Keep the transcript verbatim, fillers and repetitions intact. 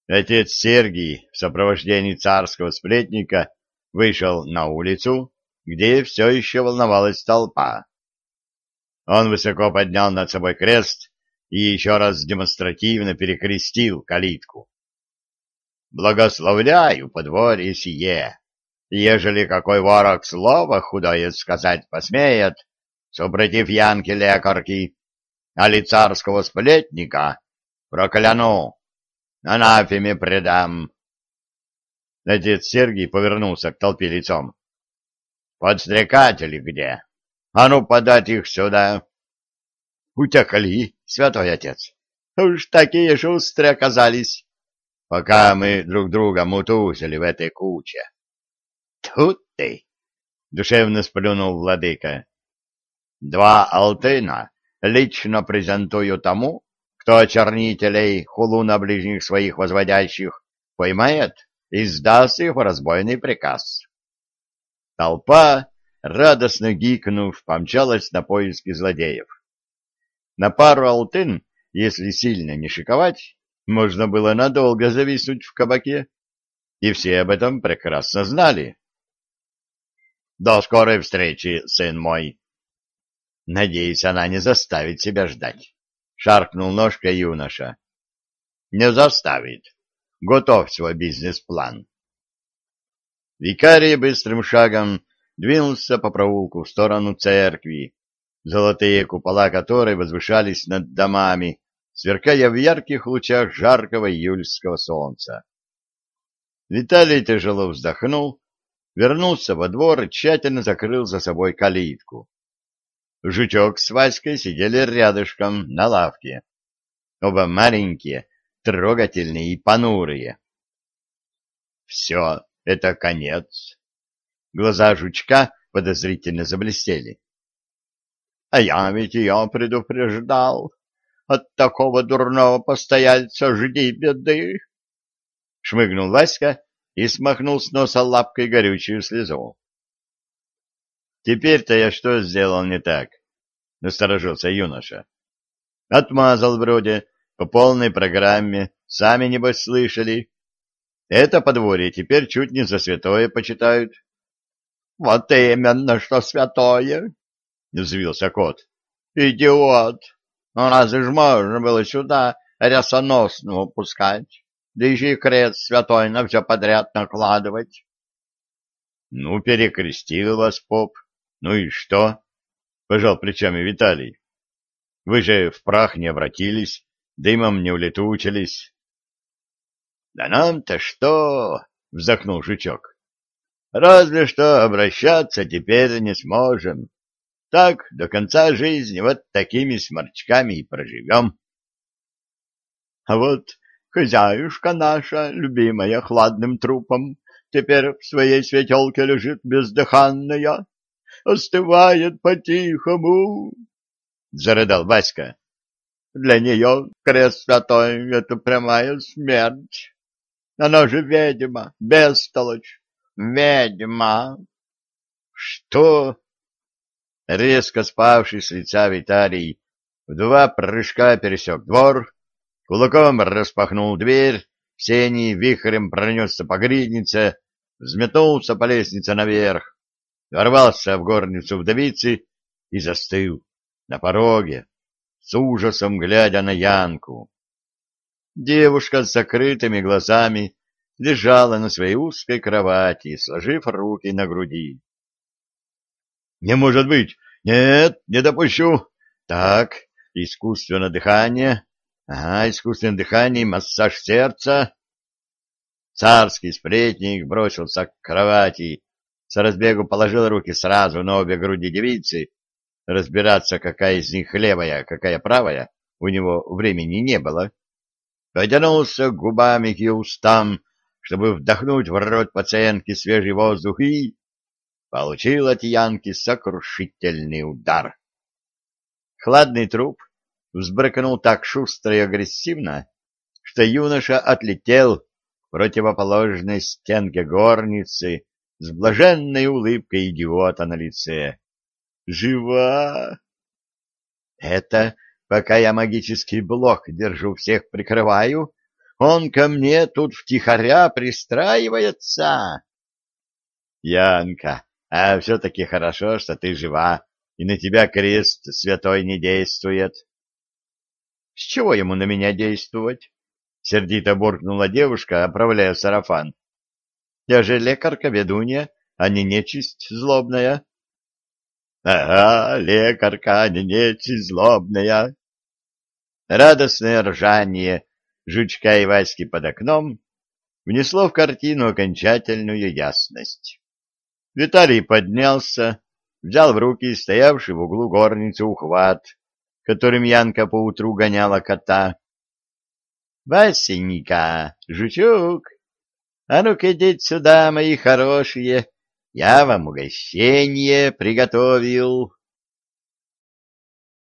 Отец Сергий в сопровождении царского сплетника вышел на улицу, где все еще волновалась толпа. Он высоко поднял над собой крест и еще раз демонстративно перекрестил калитку. «Благословляю подворье сие! Ежели какой ворог слово худое сказать посмеет, супротив Янки лекарки, али царского сплетника, прокляну, анафеме предам». Отец Сергий повернулся к толпе лицом. «Подстрекатели где? А ну, подать их сюда!» «Утекли, святой отец! Уж такие шустрые оказались, пока мы друг друга мутузили в этой куче». «Тут ты!» — душевно сплюнул владыка. «Два алтына лично презентую тому, кто очернителей, хулу на ближних своих возводящих, поймает и сдаст их в разбойный приказ». Толпа, радостно гикнув, помчалась на поиски злодеев. На пару алтын, если сильно не шиковать, можно было надолго зависнуть в кабаке, и все об этом прекрасно знали. «До скорой встречи, сын мой!» «Надеюсь, она не заставит себя ждать», — шаркнул ножкой юноша. «Не заставит. Готов свой бизнес-план». Викарий быстрым шагом двинулся по проулку в сторону церкви, золотые купола которой возвышались над домами, сверкая в ярких лучах жаркого июльского солнца. Виталий тяжело вздохнул, вернулся во двор и тщательно закрыл за собой калитку. Жучок с Васькой сидели рядышком на лавке. Оба маленькие, трогательные и понурые. «Все, это конец». Глаза жучка подозрительно заблестели. «А я ведь ее предупреждал. От такого дурного постояльца жди беды». Шмыгнул Васька и смахнул с носа лапкой горючую слезу. «Теперь-то я что сделал не так?» — насторожился юноша. «Отмазал вроде, по полной программе, сами, небось, слышали. Это подворье теперь чуть не за святое почитают». «Вот именно, что святое!» — взвился кот. «Идиот! Ну разве ж можно было сюда рясоносного пускать, да еще и крест святой на все подряд накладывать?» «Ну, перекрестил вас поп. Ну и что?» — пожал плечами Виталий. «Вы же в прах не обратились, дымом не улетучились». «Да нам-то что?» — вздохнул жучок. «Разве что обращаться теперь не сможем. Так до конца жизни вот такими сморчками и проживем». «А вот хозяюшка наша, любимая хладным трупом, теперь в своей светелке лежит бездыханная, остывает по-тихому», — зарыдал Васька. «Для нее крест святой — это прямая смерть. Она же ведьма, бестолочь, ведьма». «Что?» Резко спавший с лица Виталий в два прыжка пересек двор, кулаком распахнул дверь, в сени вихрем пронесся по гриднице, взметнулся по лестнице наверх, ворвался в горницу вдовицы и застыл на пороге, с ужасом глядя на Янку. Девушка с закрытыми глазами лежала на своей узкой кровати, сложив руки на груди. «Не может быть! Нет, не допущу! Так, искусственное дыхание. Ага, искусственное дыхание, массаж сердца». Царский сплетник бросился к кровати, с разбегу положил руки сразу на обе груди девицы. Разбираться, какая из них левая, какая правая, у него времени не было. Потянулся губами к ее устам, чтобы вдохнуть в рот пациентки свежий воздух, и получил от Янки сокрушительный удар. Хладный труп взбрыкнул так шустро и агрессивно, что юноша отлетел к противоположной стенке горницы с блаженной улыбкой идиота на лице. «Жива!» «Это пока я магический блок держу, всех прикрываю, Он ко мне тут втихаря пристраивается. Янка, а все-таки хорошо, что ты жива, и на тебя крест святой не действует. С чего ему на меня действовать? Сердито буркнула девушка, оправляя сарафан. Я же лекарка-ведунья, а не нечисть злобная. Ага, лекарка, а не нечисть злобная. Радостное ржание жучка и Васьки под окном внесло в картину окончательную ясность. Виталий поднялся, взял в руки стоявший в углу горницы ухват, которым Янка поутру гоняла кота. — Васенька, жучок, а ну-ка идите сюда, мои хорошие, я вам угощение приготовил.